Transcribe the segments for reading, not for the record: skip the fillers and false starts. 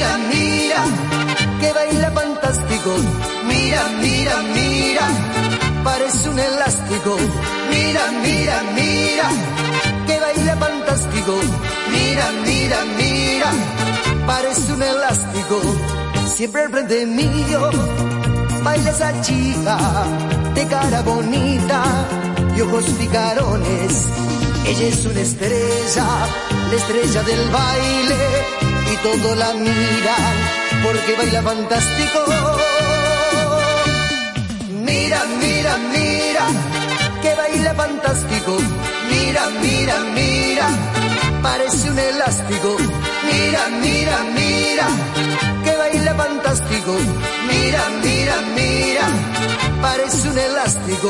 mira, mira, que baila fantástico. Mira, mira, mira, parece un elástico. Mira, mira, mira, que baila fantástico. Mira, mira, mira, parece un elástico. Siempre al frente mío baila esa chica de cara bonita y ojos picarones. Ella es una estrella, la estrella del baile, y todos la miran porque baila fantástico. Mira, mira, mira, que baila fantástico. Mira, mira, mira, parece un elástico. Mira, mira, mira, que baila fantástico. Mira, mira, mira, parece un elástico.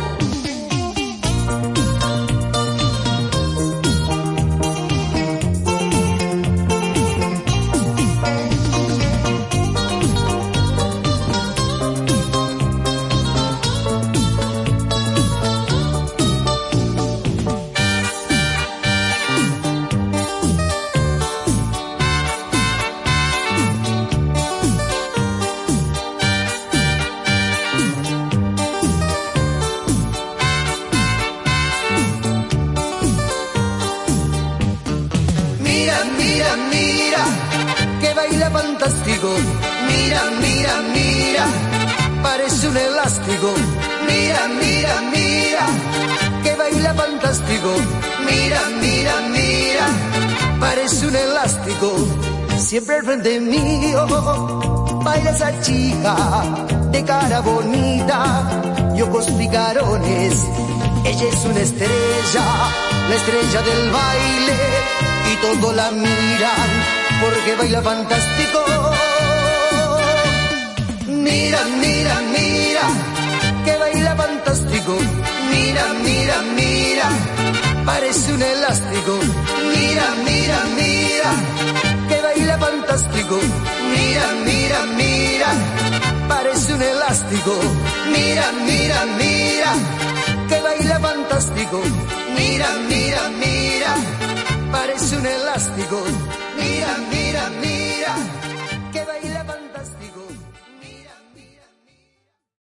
Mira, mira, que baila fantástico. Mira, mira, mira, parece un elástico. Mira, mira, mira, que baila fantástico. Mira, mira, mira, parece un elástico. Siempre al frente mío baila esa chica de cara bonita y ojos picarones. Ella es una estrella, la estrella del baile, y todos la miran porque baila fantástico. Mira, mira, mira, que baila fantástico. Mira, mira, mira, parece un elástico. Mira, mira, mira, que baila fantástico. Mira, mira, mira, parece un elástico. Mira, mira, mira, que baila fantástico. Mira, mira, mira, parece un elástico.